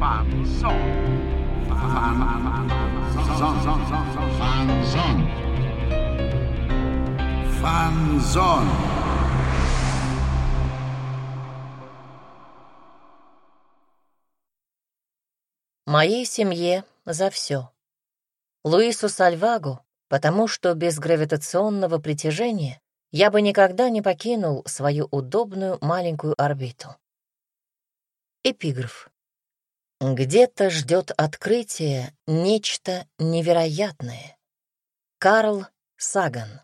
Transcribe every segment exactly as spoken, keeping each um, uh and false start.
Фанзон. Фанзон. Фанзон. Моей семье за все. Луису Сальвагу, потому что без гравитационного притяжения я бы никогда не покинул свою удобную маленькую орбиту. Эпиграф. Где-то ждет открытие нечто невероятное. Карл Саган.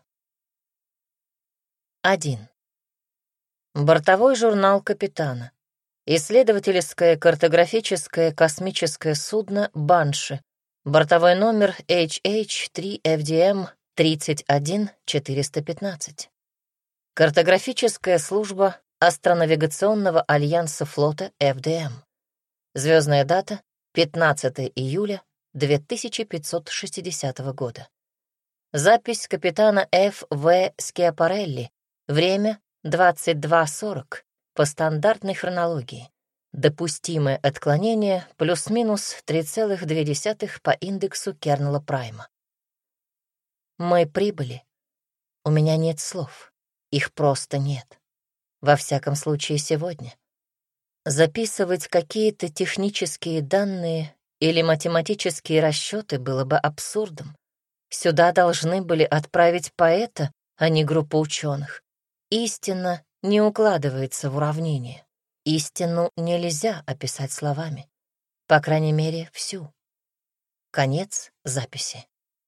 один. Бортовой журнал капитана. Исследовательское картографическое космическое судно «Банши». Бортовой номер эйч эйч три эф ди эм тридцать один четыреста пятнадцать. Картографическая служба Астронавигационного альянса флота эф ди эм. Звездная дата — пятнадцатое июля две тысячи пятьсот шестидесятого года. Запись капитана Ф В Скиапарелли. Время — двадцать два сорок по стандартной хронологии. Допустимое отклонение плюс-минус три целых две десятых по индексу Кернела Прайма. Мы прибыли. У меня нет слов. Их просто нет. Во всяком случае, сегодня. Записывать какие-то технические данные или математические расчеты было бы абсурдом. Сюда должны были отправить поэта, а не группу ученых. Истина не укладывается в уравнение. Истину нельзя описать словами. По крайней мере, всю. Конец записи.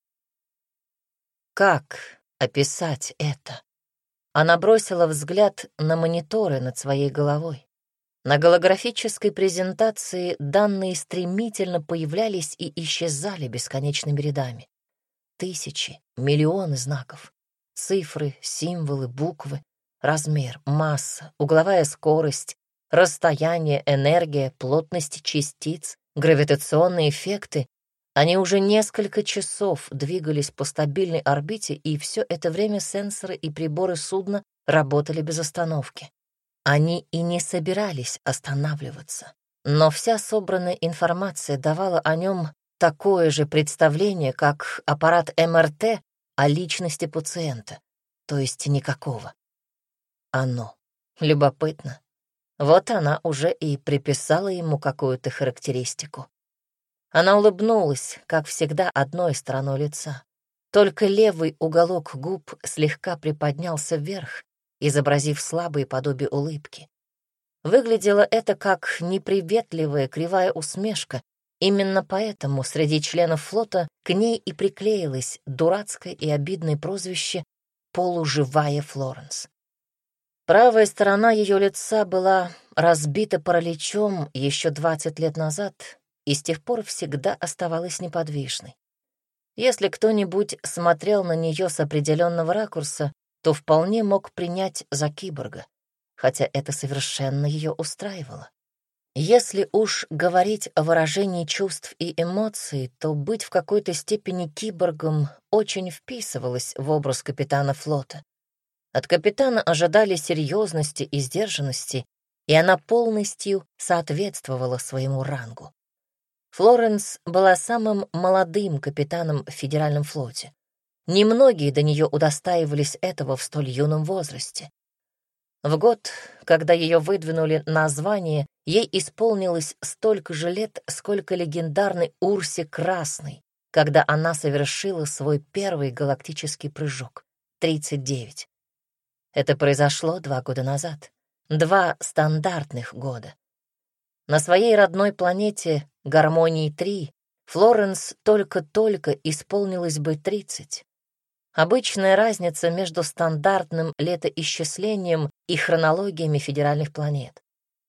Как описать это? Она бросила взгляд на мониторы над своей головой. На голографической презентации данные стремительно появлялись и исчезали бесконечными рядами. Тысячи, миллионы знаков. Цифры, символы, буквы, размер, масса, угловая скорость, расстояние, энергия, плотность частиц, гравитационные эффекты. Они уже несколько часов двигались по стабильной орбите, и все это время сенсоры и приборы судна работали без остановки. Они и не собирались останавливаться, но вся собранная информация давала о нем такое же представление, как аппарат эм эр тэ о личности пациента, то есть никакого. Оно. Любопытно. Вот она уже и приписала ему какую-то характеристику. Она улыбнулась, как всегда, одной стороной лица. Только левый уголок губ слегка приподнялся вверх, изобразив слабые подобие улыбки. Выглядело это как неприветливая кривая усмешка. Именно поэтому среди членов флота к ней и приклеилось дурацкое и обидное прозвище «полуживая Флоренс». Правая сторона ее лица была разбита параличом еще двадцать лет назад и с тех пор всегда оставалась неподвижной. Если кто-нибудь смотрел на нее с определенного ракурса, то вполне мог принять за киборга, хотя это совершенно ее устраивало. Если уж говорить о выражении чувств и эмоций, то быть в какой-то степени киборгом очень вписывалось в образ капитана флота. От капитана ожидали серьезности и сдержанности, и она полностью соответствовала своему рангу. Флоренс была самым молодым капитаном в Федеральном флоте. Немногие до нее удостаивались этого в столь юном возрасте. В год, когда ее выдвинули на звание, ей исполнилось столько же лет, сколько легендарной Урсе Красной, когда она совершила свой первый галактический прыжок — тридцать девять. Это произошло два года назад. Два стандартных года. На своей родной планете Гармонии-три Флоренс только-только исполнилось бы тридцать. Обычная разница между стандартным летоисчислением и хронологиями федеральных планет.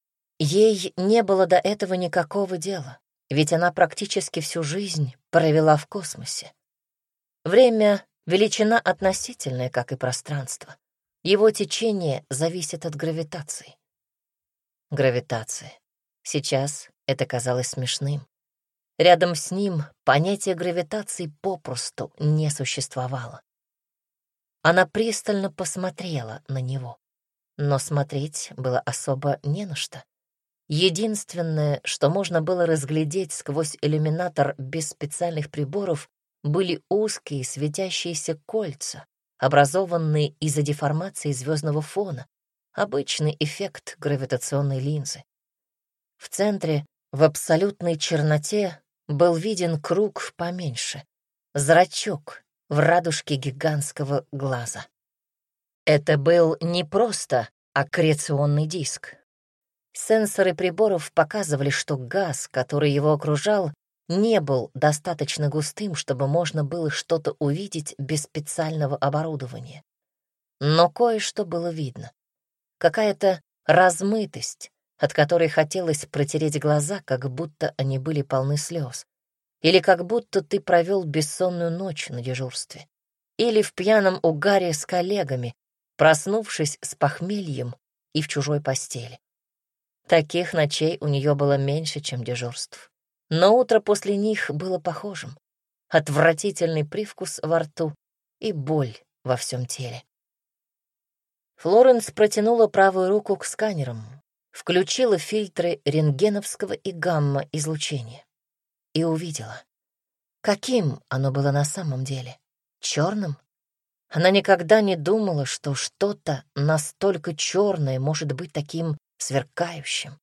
Ей не было до этого никакого дела, ведь она практически всю жизнь провела в космосе. Время — величина относительная, как и пространство. Его течение зависит от гравитации. Гравитация. Сейчас это казалось смешным. Рядом с ним понятие гравитации попросту не существовало. Она пристально посмотрела на него, но смотреть было особо не на что. Единственное, что можно было разглядеть сквозь иллюминатор без специальных приборов, были узкие светящиеся кольца, образованные из-за деформации звездного фона, обычный эффект гравитационной линзы. В центре, в абсолютной черноте, был виден круг поменьше, зрачок в радужке гигантского глаза. Это был не просто аккреционный диск. Сенсоры приборов показывали, что газ, который его окружал, не был достаточно густым, чтобы можно было что-то увидеть без специального оборудования. Но кое-что было видно. Какая-то размытость, от которой хотелось протереть глаза, как будто они были полны слез. Или как будто ты провел бессонную ночь на дежурстве. Или в пьяном угаре с коллегами, проснувшись с похмельем и в чужой постели. Таких ночей у нее было меньше, чем дежурств. Но утро после них было похожим. Отвратительный привкус во рту и боль во всем теле. Флоренс протянула правую руку к сканерам, включила фильтры рентгеновского и гамма-излучения и увидела. Каким оно было на самом деле? Черным? Она никогда не думала, что что-то настолько черное может быть таким сверкающим.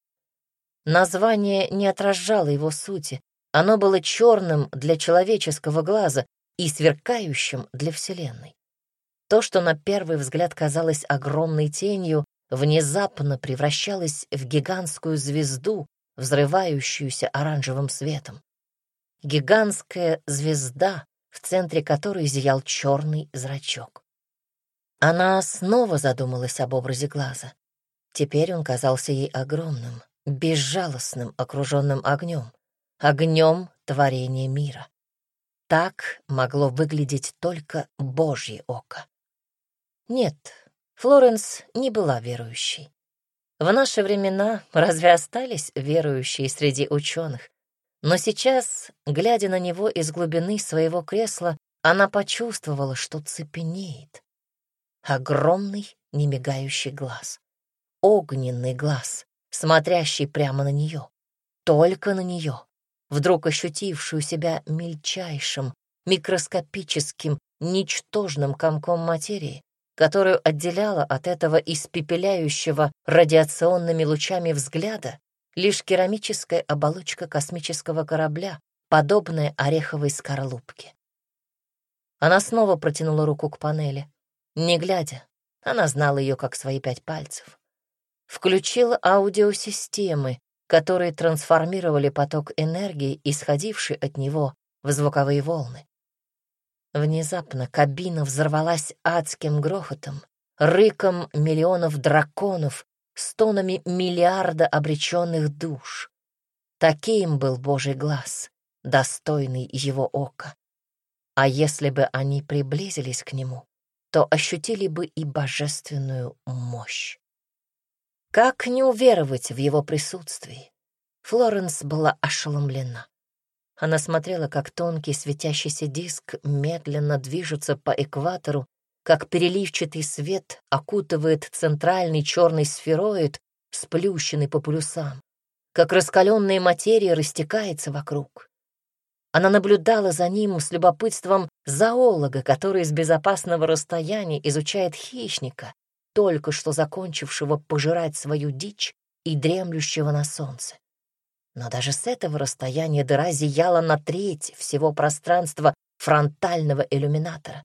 Название не отражало его сути. Оно было черным для человеческого глаза и сверкающим для Вселенной. То, что на первый взгляд казалось огромной тенью, внезапно превращалось в гигантскую звезду, взрывающуюся оранжевым светом. Гигантская звезда, в центре которой зиял черный зрачок. Она снова задумалась об образе глаза. Теперь он казался ей огромным, безжалостным, окруженным огнем, огнем творения мира. Так могло выглядеть только Божье око. Нет, Флоренс не была верующей. В наши времена разве остались верующие среди ученых? Но сейчас, глядя на него из глубины своего кресла, она почувствовала, что цепенеет. Огромный немигающий глаз. Огненный глаз, смотрящий прямо на нее. Только на нее, вдруг ощутившую себя мельчайшим, микроскопическим, ничтожным комком материи, которую отделяла от этого испепеляющего радиационными лучами взгляда лишь керамическая оболочка космического корабля, подобная ореховой скорлупке. Она снова протянула руку к панели. Не глядя, она знала ее как свои пять пальцев. Включила аудиосистемы, которые трансформировали поток энергии, исходивший от него, в звуковые волны. Внезапно кабина взорвалась адским грохотом, рыком миллионов драконов, стонами миллиарда обреченных душ. Таким был Божий глаз, достойный его ока. А если бы они приблизились к нему, то ощутили бы и божественную мощь. Как не уверовать в его присутствии? Флоренс была ошеломлена. Она смотрела, как тонкий светящийся диск медленно движется по экватору, как переливчатый свет окутывает центральный черный сфероид, сплющенный по полюсам, как раскаленная материя растекается вокруг. Она наблюдала за ним с любопытством зоолога, который с безопасного расстояния изучает хищника, только что закончившего пожирать свою дичь и дремлющего на солнце. Но даже с этого расстояния дыра зияла на треть всего пространства фронтального иллюминатора.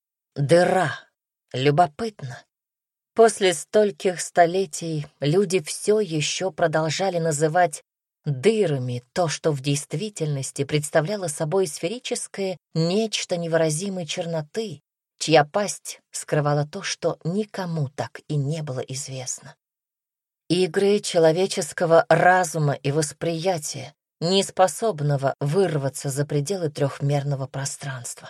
Дыра. Любопытно. После стольких столетий люди все еще продолжали называть дырами то, что в действительности представляло собой сферическое нечто невыразимой черноты, чья пасть скрывала то, что никому так и не было известно. Игры человеческого разума и восприятия, не способного вырваться за пределы трехмерного пространства.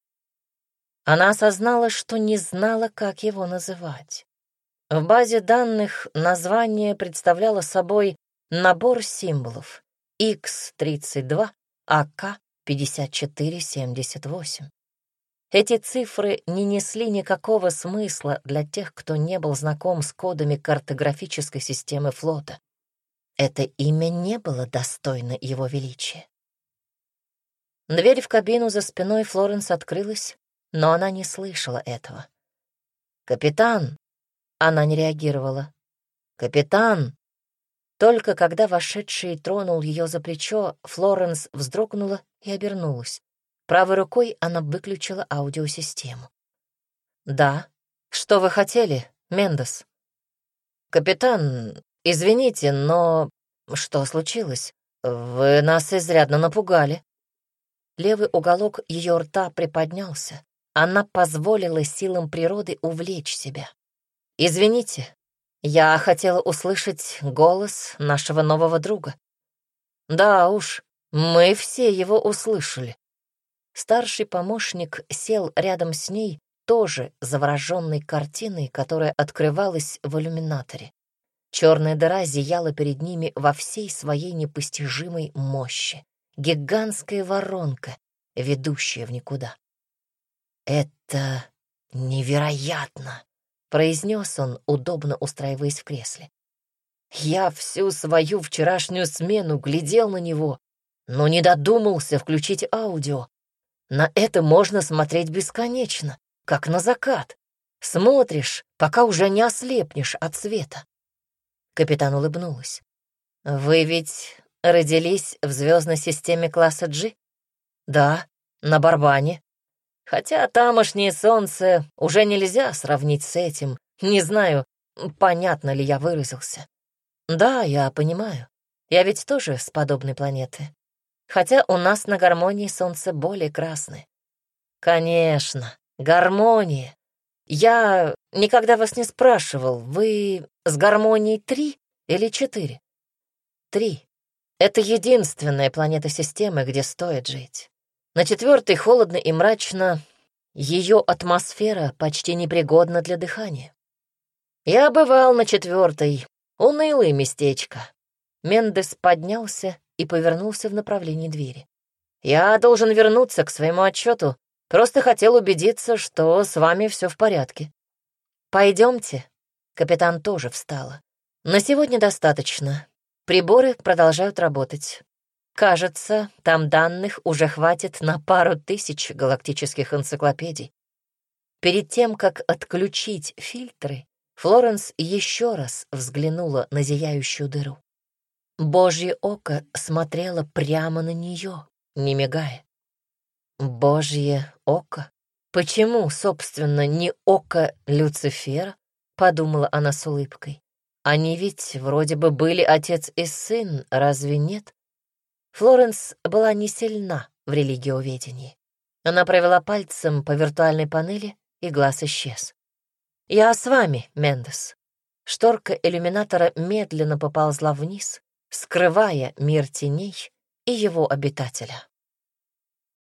Она осознала, что не знала, как его называть. В базе данных название представляло собой набор символов икс тридцать два а ка пятьдесят четыре семьдесят восемь. Эти цифры не несли никакого смысла для тех, кто не был знаком с кодами картографической системы флота. Это имя не было достойно его величия. Дверь в кабину за спиной Флоренс открылась, но она не слышала этого. «Капитан!» — она не реагировала. «Капитан!» Только когда вошедший тронул ее за плечо, Флоренс вздрогнула и обернулась. Правой рукой она выключила аудиосистему. «Да? Что вы хотели, Мендес?» «Капитан, извините, но что случилось? Вы нас изрядно напугали». Левый уголок ее рта приподнялся. Она позволила силам природы увлечь себя. «Извините, я хотела услышать голос нашего нового друга». «Да уж, мы все его услышали». Старший помощник сел рядом с ней, тоже завороженной картиной, которая открывалась в иллюминаторе. Черная дыра зияла перед ними во всей своей непостижимой мощи. Гигантская воронка, ведущая в никуда. «Это невероятно!» — произнес он, удобно устраиваясь в кресле. «Я всю свою вчерашнюю смену глядел на него, но не додумался включить аудио. На это можно смотреть бесконечно, как на закат. Смотришь, пока уже не ослепнешь от света». Капитан улыбнулась. «Вы ведь родились в звездной системе класса G?» «Да, на Барбане. Хотя тамошнее солнце уже нельзя сравнить с этим. Не знаю, понятно ли я выразился». «Да, я понимаю. Я ведь тоже с подобной планеты. Хотя у нас на Гармонии солнце более красное». «Конечно, Гармония. Я никогда вас не спрашивал, вы с Гармонией три или четыре?» «Три. Это единственная планета системы, где стоит жить. На четвертой холодно и мрачно, ее атмосфера почти непригодна для дыхания. Я бывал на четвертой, унылое местечко». Мендес поднялся и повернулся в направлении двери. «Я должен вернуться к своему отчету. Просто хотел убедиться, что с вами все в порядке». «Пойдемте». Капитан тоже встала. «На сегодня достаточно. Приборы продолжают работать. Кажется, там данных уже хватит на пару тысяч галактических энциклопедий». Перед тем, как отключить фильтры, Флоренс еще раз взглянула на зияющую дыру. Божье око смотрело прямо на нее, не мигая. Божье око? Почему, собственно, не око Люцифера? Подумала она с улыбкой. Они ведь вроде бы были отец и сын, разве нет? Флоренс была не сильна в религиоведении. Она провела пальцем по виртуальной панели, и глаз исчез. «Я с вами, Мендес». Шторка иллюминатора медленно поползла вниз, скрывая мир теней и его обитателя.